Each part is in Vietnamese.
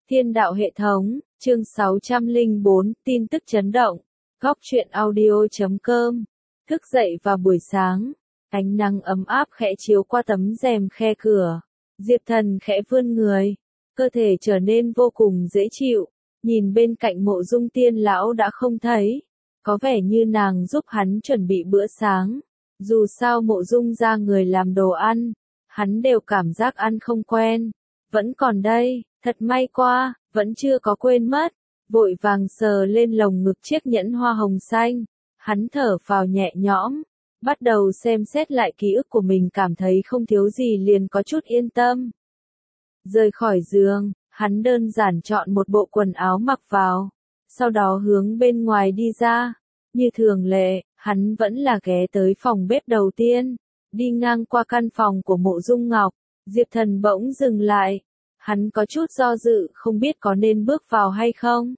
Thiên đạo hệ thống, chương 604, tin tức chấn động. Góc truyện audio.com. Thức dậy vào buổi sáng, ánh nắng ấm áp khẽ chiếu qua tấm rèm khe cửa. Diệp Thần khẽ vươn người, cơ thể trở nên vô cùng dễ chịu, nhìn bên cạnh Mộ Dung Tiên lão đã không thấy, có vẻ như nàng giúp hắn chuẩn bị bữa sáng. Dù sao Mộ Dung ra người làm đồ ăn, hắn đều cảm giác ăn không quen. Vẫn còn đây, thật may qua, vẫn chưa có quên mất. Vội vàng sờ lên lồng ngực chiếc nhẫn hoa hồng xanh. Hắn thở phào nhẹ nhõm, bắt đầu xem xét lại ký ức của mình, cảm thấy không thiếu gì liền có chút yên tâm. Rời khỏi giường, hắn đơn giản chọn một bộ quần áo mặc vào, sau đó hướng bên ngoài đi ra. Như thường lệ, hắn vẫn là ghé tới phòng bếp đầu tiên, đi ngang qua căn phòng của Mộ Dung Ngọc, Diệp Thần bỗng dừng lại. Hắn có chút do dự, không biết có nên bước vào hay không.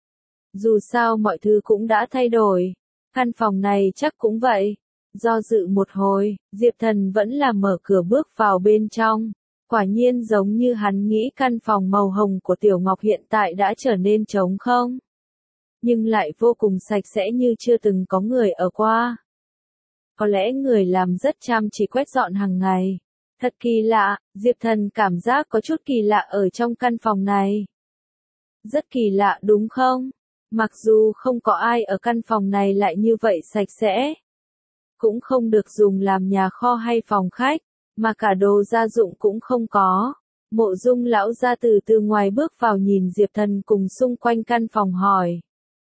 Dù sao mọi thứ cũng đã thay đổi, căn phòng này chắc cũng vậy. Do dự một hồi, Diệp Thần vẫn là mở cửa bước vào bên trong. Quả nhiên giống như hắn nghĩ, căn phòng màu hồng của Tiểu Ngọc hiện tại đã trở nên trống không. Nhưng lại vô cùng sạch sẽ như chưa từng có người ở qua. Có lẽ người làm rất chăm chỉ quét dọn hàng ngày. Thật kỳ lạ, Diệp Thần cảm giác có chút kỳ lạ ở trong căn phòng này. Rất kỳ lạ đúng không? Mặc dù không có ai ở căn phòng này lại như vậy sạch sẽ. Cũng không được dùng làm nhà kho hay phòng khách, mà cả đồ gia dụng cũng không có. Mộ Dung lão gia từ ngoài bước vào, nhìn Diệp Thần cùng xung quanh căn phòng hỏi.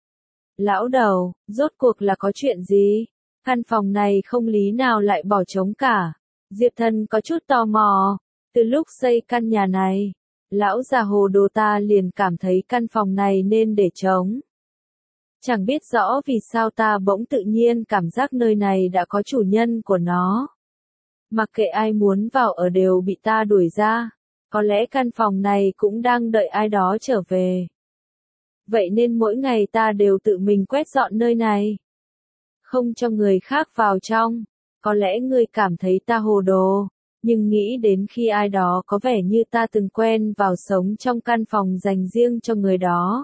Lão đầu, rốt cuộc là có chuyện gì? Căn phòng này không lý nào lại bỏ trống cả. Diệp Thần có chút tò mò, từ lúc xây căn nhà này, lão già hồ đồ ta liền cảm thấy căn phòng này nên để trống. Chẳng biết rõ vì sao ta bỗng tự nhiên cảm giác nơi này đã có chủ nhân của nó. Mặc kệ ai muốn vào ở đều bị ta đuổi ra, có lẽ căn phòng này cũng đang đợi ai đó trở về. Vậy nên mỗi ngày ta đều tự mình quét dọn nơi này, không cho người khác vào trong. Có lẽ ngươi cảm thấy ta hồ đồ, nhưng nghĩ đến khi ai đó có vẻ như ta từng quen vào sống trong căn phòng dành riêng cho người đó,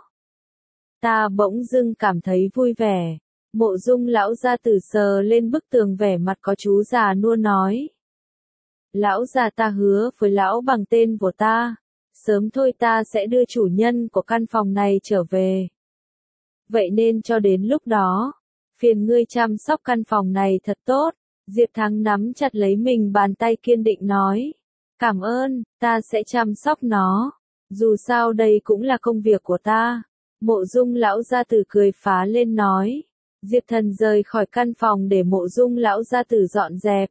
ta bỗng dưng cảm thấy vui vẻ. Mộ Dung lão gia tử sờ lên bức tường, vẻ mặt có chú già nua nói. Lão già, ta hứa với lão bằng tên của ta, sớm thôi ta sẽ đưa chủ nhân của căn phòng này trở về. Vậy nên cho đến lúc đó, phiền ngươi chăm sóc căn phòng này thật tốt. Diệp Thắng nắm chặt lấy mình bàn tay, kiên định nói. Cảm ơn, ta sẽ chăm sóc nó. Dù sao đây cũng là công việc của ta. Mộ Dung lão gia tử cười phá lên nói. Diệp Thần rời khỏi căn phòng để Mộ Dung lão gia tử dọn dẹp.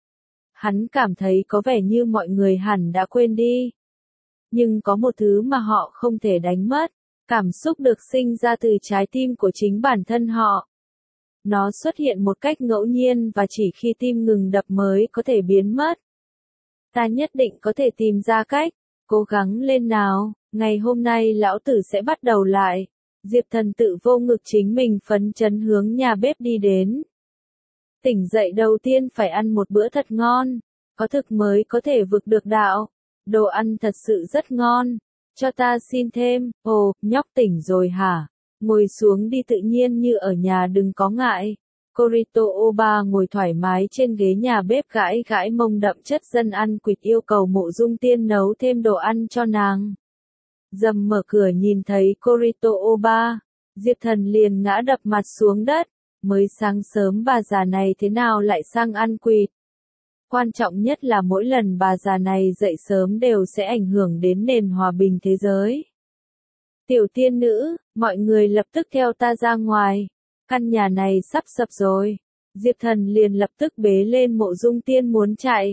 Hắn cảm thấy có vẻ như mọi người hẳn đã quên đi. Nhưng có một thứ mà họ không thể đánh mất. Cảm xúc được sinh ra từ trái tim của chính bản thân họ. Nó xuất hiện một cách ngẫu nhiên và chỉ khi tim ngừng đập mới có thể biến mất. Ta nhất định có thể tìm ra cách, cố gắng lên nào, ngày hôm nay lão tử sẽ bắt đầu lại. Diệp Thần tự vô ngực chính mình, phấn chấn hướng nhà bếp đi đến. Tỉnh dậy đầu tiên phải ăn một bữa thật ngon, có thực mới có thể vực được đạo. Đồ ăn thật sự rất ngon, cho ta xin thêm. Ồ, nhóc tỉnh rồi hả? Ngồi xuống đi, tự nhiên như ở nhà, đừng có ngại. Corito Oba ngồi thoải mái trên ghế nhà bếp, gãi gãi mông đậm chất dân ăn quỵt, yêu cầu Mộ Dung Tiên nấu thêm đồ ăn cho nàng. Dầm mở cửa nhìn thấy Corito Oba, Diệp Thần liền ngã đập mặt xuống đất. Mới sáng sớm bà già này thế nào lại sang ăn quỵt? Quan trọng nhất là mỗi lần bà già này dậy sớm đều sẽ ảnh hưởng đến nền hòa bình thế giới. Tiểu tiên nữ, mọi người lập tức theo ta ra ngoài. Căn nhà này sắp sập rồi. Diệp Thần liền lập tức bế lên Mộ Dung Tiên muốn chạy.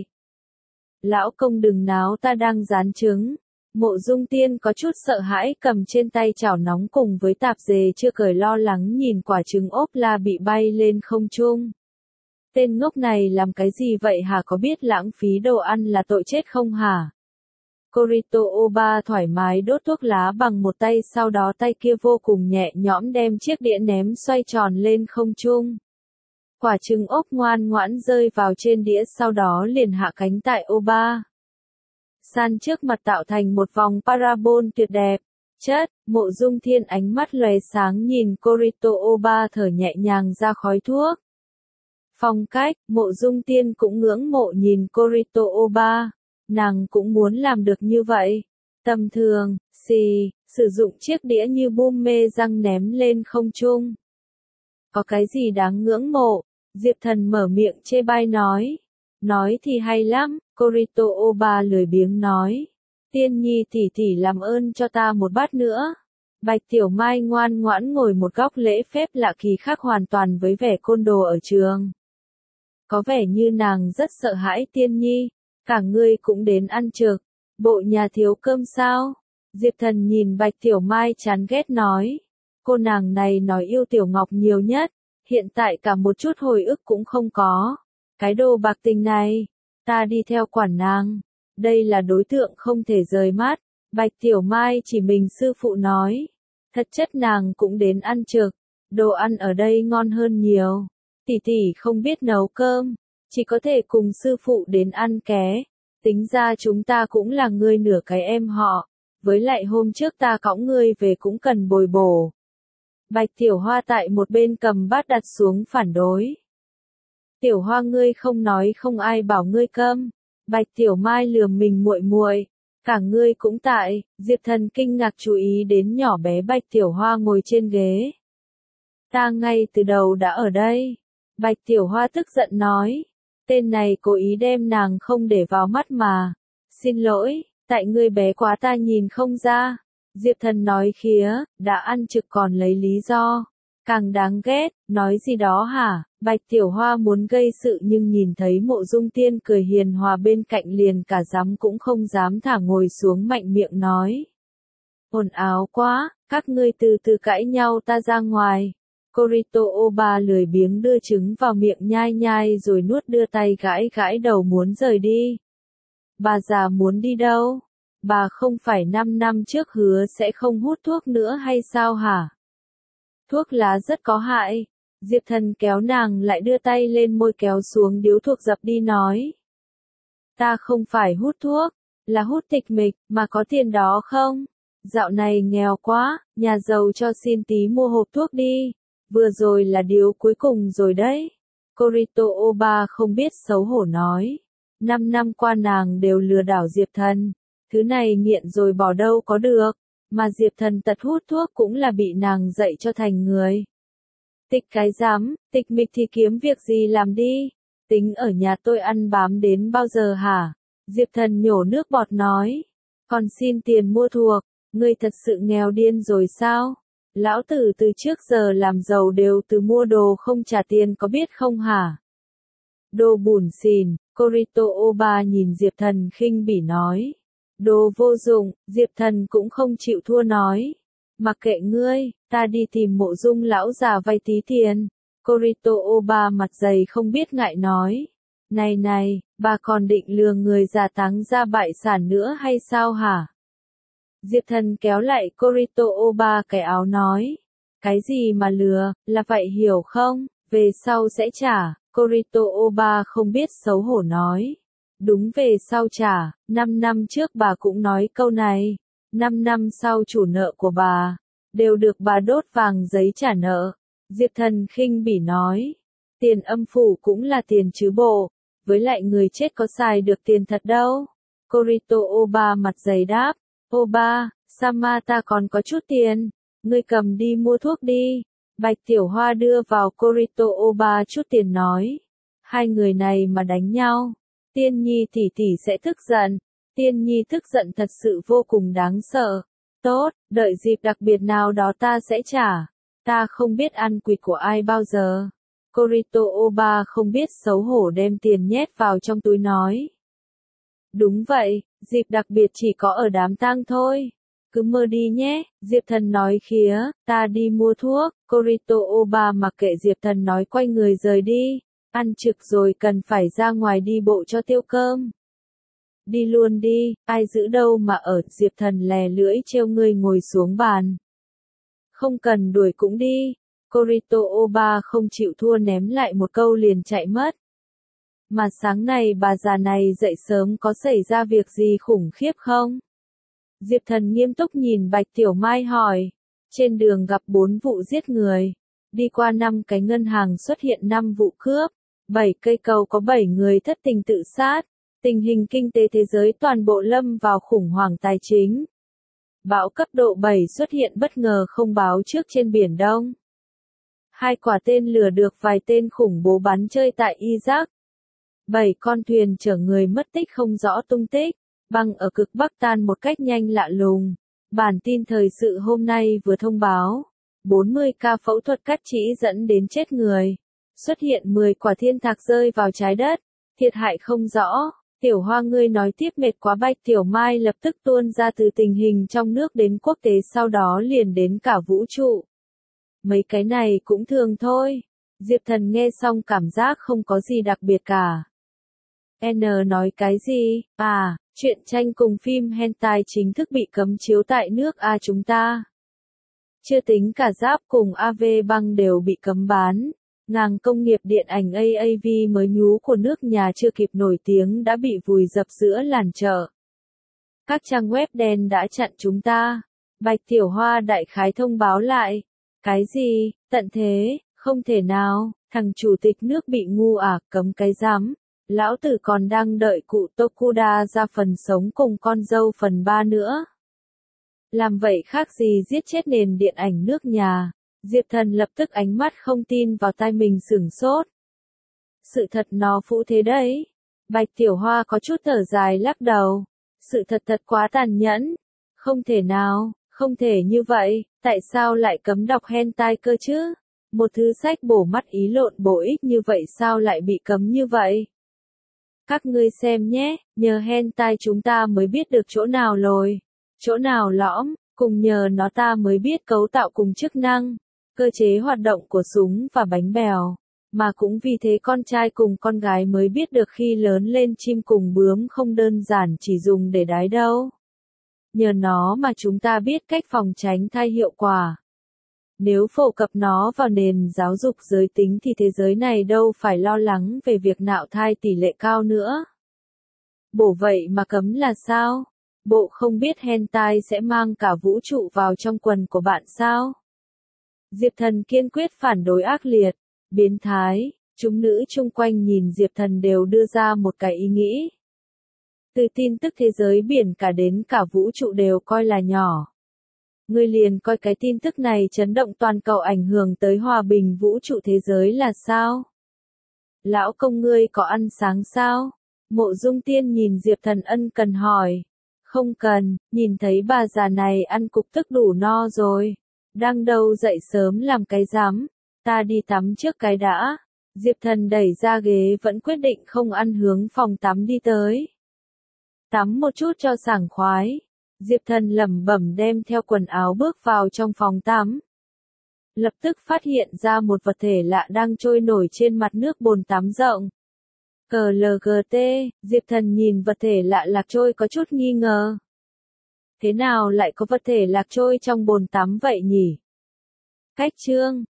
Lão công đừng náo, ta đang rán trứng. Mộ Dung Tiên có chút sợ hãi, cầm trên tay chảo nóng cùng với tạp dề chưa cởi, lo lắng nhìn quả trứng ốp la bị bay lên không trung. Tên ngốc này làm cái gì vậy hả, có biết lãng phí đồ ăn là tội chết không hả? Corito Oba thoải mái đốt thuốc lá bằng một tay, sau đó tay kia vô cùng nhẹ nhõm đem chiếc đĩa ném xoay tròn lên không trung. Quả trứng ốp ngoan ngoãn rơi vào trên đĩa, sau đó liền hạ cánh tại Oba san trước mặt, tạo thành một vòng parabol tuyệt đẹp. Chất, Mộ Dung Thiên ánh mắt lóe sáng nhìn Kurito Oba thở nhẹ nhàng ra khói thuốc. Phong cách, Mộ Dung Tiên cũng ngưỡng mộ nhìn Kurito Oba. Nàng cũng muốn làm được như vậy. Tầm thường, sử dụng chiếc đĩa như bum mê răng ném lên không trung. Có cái gì đáng ngưỡng mộ? Diệp Thần mở miệng chê bai nói. Nói thì hay lắm, Kurito Oba lười biếng nói. Tiên nhi tỷ tỷ làm ơn cho ta một bát nữa. Bạch Tiểu Mai ngoan ngoãn ngồi một góc lễ phép lạ kỳ khác hoàn toàn với vẻ côn đồ ở trường. Có vẻ như nàng rất sợ hãi Tiên nhi, cả ngươi cũng đến ăn trực, bộ nhà thiếu cơm sao? Diệp Thần nhìn Bạch Tiểu Mai chán ghét nói. Cô nàng này nói yêu Tiểu Ngọc nhiều nhất, hiện tại cả một chút hồi ức cũng không có. Cái đồ bạc tình này, ta đi theo quản nàng. Đây là đối tượng không thể rời mắt. Bạch Tiểu Mai chỉ mình sư phụ nói. Thật chất nàng cũng đến ăn trực. Đồ ăn ở đây ngon hơn nhiều. Tỷ tỷ không biết nấu cơm. Chỉ có thể cùng sư phụ đến ăn ké. Tính ra chúng ta cũng là ngươi nửa cái em họ. Với lại hôm trước ta cõng ngươi về cũng cần bồi bổ. Bạch Tiểu Hoa tại một bên cầm bát đặt xuống phản đối. Tiểu Hoa ngươi không nói không ai bảo ngươi câm. Bạch Tiểu Mai lườm mình muội muội, cả ngươi cũng tại. Diệp Thần kinh ngạc chú ý đến nhỏ bé Bạch Tiểu Hoa ngồi trên ghế. Ta ngay từ đầu đã ở đây. Bạch Tiểu Hoa tức giận nói, tên này cố ý đem nàng không để vào mắt mà. Xin lỗi, tại ngươi bé quá ta nhìn không ra. Diệp Thần nói khía, đã ăn trực còn lấy lý do. Càng đáng ghét, nói gì đó hả? Bạch Tiểu Hoa muốn gây sự nhưng nhìn thấy Mộ Dung Tiên cười hiền hòa bên cạnh liền cả dám cũng không dám thả ngồi xuống mạnh miệng nói. Ồn ào quá, các ngươi từ từ cãi nhau ta ra ngoài. Kurito Oba lười biếng đưa trứng vào miệng nhai nhai rồi nuốt đưa tay gãi gãi đầu muốn rời đi. Bà già muốn đi đâu? Bà không phải 5 năm trước hứa sẽ không hút thuốc nữa hay sao hả? Thuốc lá rất có hại. Diệp Thần kéo nàng lại đưa tay lên môi kéo xuống điếu thuốc dập đi nói. Ta không phải hút thuốc, là hút tịch mịch, mà có tiền đó không? Dạo này nghèo quá, nhà giàu cho xin tí mua hộp thuốc đi. Vừa rồi là điếu cuối cùng rồi đấy. Kurito Oba không biết xấu hổ nói. 5 năm qua nàng đều lừa đảo Diệp Thần. Thứ này nghiện rồi bỏ đâu có được. Mà Diệp Thần tật hút thuốc cũng là bị nàng dạy cho thành người. Tịch cái rắm, tịch mịch thì kiếm việc gì làm đi. Tính ở nhà tôi ăn bám đến bao giờ hả? Diệp Thần nhổ nước bọt nói. Còn xin tiền mua thuộc, ngươi thật sự nghèo điên rồi sao? Lão tử từ trước giờ làm giàu đều từ mua đồ không trả tiền có biết không hả? Đồ bủn xỉn, Kurito Oba nhìn Diệp Thần khinh bỉ nói. Đồ vô dụng, Diệp Thần cũng không chịu thua nói. Mặc kệ ngươi, ta đi tìm Mộ Dung lão già vay tí tiền. Kurito Oba mặt dày không biết ngại nói. Này này, bà còn định lừa người già táng ra bại sản nữa hay sao hả? Diệp Thần kéo lại Kurito Oba cái áo nói. Cái gì mà lừa, là vậy hiểu không? Về sau sẽ trả. Kurito Oba không biết xấu hổ nói. Đúng về sau trả, 5 năm trước bà cũng nói câu này. 5 năm sau chủ nợ của bà, đều được bà đốt vàng giấy trả nợ. Diệp Thần khinh bỉ nói. Tiền âm phủ cũng là tiền chứ bộ. Với lại người chết có xài được tiền thật đâu. Kurito Oba mặt dày đáp. Oba, Sama ta còn có chút tiền. Ngươi cầm đi mua thuốc đi. Bạch Tiểu Hoa đưa vào Kurito Oba chút tiền nói. Hai người này mà đánh nhau. Tiên Nhi tỷ tỷ sẽ tức giận. Tiên Nhi tức giận thật sự vô cùng đáng sợ. Tốt, đợi dịp đặc biệt nào đó ta sẽ trả. Ta không biết ăn quỵt của ai bao giờ. Kurito Oba không biết xấu hổ đem tiền nhét vào trong túi nói. Đúng vậy, dịp đặc biệt chỉ có ở đám tang thôi. Cứ mơ đi nhé, Diệp Thần nói khía, ta đi mua thuốc. Kurito Oba mặc kệ Diệp Thần nói quay người rời đi. Ăn trực rồi cần phải ra ngoài đi bộ cho tiêu cơm. Đi luôn đi, ai giữ đâu mà ở. Diệp Thần lè lưỡi trêu ngươi ngồi xuống bàn. Không cần đuổi cũng đi. Kurito Oba không chịu thua ném lại một câu liền chạy mất. Mà sáng nay bà già này dậy sớm có xảy ra việc gì khủng khiếp không? Diệp Thần nghiêm túc nhìn Bạch Tiểu Mai hỏi. Trên đường gặp 4 vụ giết người. Đi qua 5 cái ngân hàng xuất hiện 5 vụ cướp. 7 cây cầu có 7 người thất tình tự sát. Tình hình kinh tế thế giới toàn bộ lâm vào khủng hoảng tài chính. Bão cấp độ 7 xuất hiện bất ngờ không báo trước trên Biển Đông. 2 quả tên lửa được vài tên khủng bố bắn chơi tại Iraq. 7 con thuyền chở người mất tích không rõ tung tích. Băng ở cực Bắc tan một cách nhanh lạ lùng. Bản tin thời sự hôm nay vừa thông báo. 40 ca phẫu thuật cắt trĩ dẫn đến chết người. Xuất hiện 10 quả thiên thạch rơi vào trái đất. Thiệt hại không rõ. Tiểu Hoa ngươi nói tiếp mệt quá. Bạch Tiểu Mai lập tức tuôn ra từ tình hình trong nước đến quốc tế, sau đó liền đến cả vũ trụ. Mấy cái này cũng thường thôi. Diệp Thần nghe xong cảm giác không có gì đặc biệt cả. N nói cái gì? À, truyện tranh cùng phim hentai chính thức bị cấm chiếu tại nước A chúng ta. Chưa tính cả Giáp cùng AV băng đều bị cấm bán. Ngành công nghiệp điện ảnh AAV mới nhú của nước nhà chưa kịp nổi tiếng đã bị vùi dập giữa làn chợ. Các trang web đen đã chặn chúng ta. Bạch Tiểu Hoa đại khái thông báo lại. Cái gì? Tận thế? Không thể nào, thằng chủ tịch nước bị ngu à, cấm cái rắm. Lão tử còn đang đợi cụ Tokuda ra phần sống cùng con dâu phần 3 nữa. Làm vậy khác gì giết chết nền điện ảnh nước nhà. Diệp Thần lập tức ánh mắt không tin vào tai mình sửng sốt. Sự thật nó phũ thế đấy. Bạch Tiểu Hoa có chút thở dài lắc đầu. Sự thật thật quá tàn nhẫn. Không thể nào, không thể như vậy, tại sao lại cấm đọc hentai cơ chứ? Một thứ sách bổ mắt ý lộn bổ ích như vậy sao lại bị cấm như vậy? Các ngươi xem nhé, nhờ hentai chúng ta mới biết được chỗ nào lồi, chỗ nào lõm, cùng nhờ nó ta mới biết cấu tạo cùng chức năng, cơ chế hoạt động của súng và bánh bèo. Mà cũng vì thế con trai cùng con gái mới biết được khi lớn lên chim cùng bướm không đơn giản chỉ dùng để đái đâu. Nhờ nó mà chúng ta biết cách phòng tránh thai hiệu quả. Nếu phổ cập nó vào nền giáo dục giới tính thì thế giới này đâu phải lo lắng về việc nạo thai tỷ lệ cao nữa. Bộ vậy mà cấm là sao? Bộ không biết hentai sẽ mang cả vũ trụ vào trong quần của bạn sao? Diệp Thần kiên quyết phản đối ác liệt, biến thái, chúng nữ chung quanh nhìn Diệp Thần đều đưa ra một cái ý nghĩ. Từ tin tức thế giới biển cả đến cả vũ trụ đều coi là nhỏ. Ngươi liền coi cái tin tức này chấn động toàn cầu ảnh hưởng tới hòa bình vũ trụ thế giới là sao? Lão công ngươi có ăn sáng sao? Mộ Dung Tiên nhìn Diệp Thần ân cần hỏi. Không cần, nhìn thấy bà già này ăn cục tức đủ no rồi. Đang đâu dậy sớm làm cái rắm, ta đi tắm trước cái đã. Diệp Thần đẩy ra ghế vẫn quyết định không ăn hướng phòng tắm đi tới. Tắm một chút cho sảng khoái. Diệp Thần lẩm bẩm đem theo quần áo bước vào trong phòng tắm. Lập tức phát hiện ra một vật thể lạ đang trôi nổi trên mặt nước bồn tắm rộng. CLGT, Diệp Thần nhìn vật thể lạ lạc trôi có chút nghi ngờ. Thế nào lại có vật thể lạc trôi trong bồn tắm vậy nhỉ? Cách chương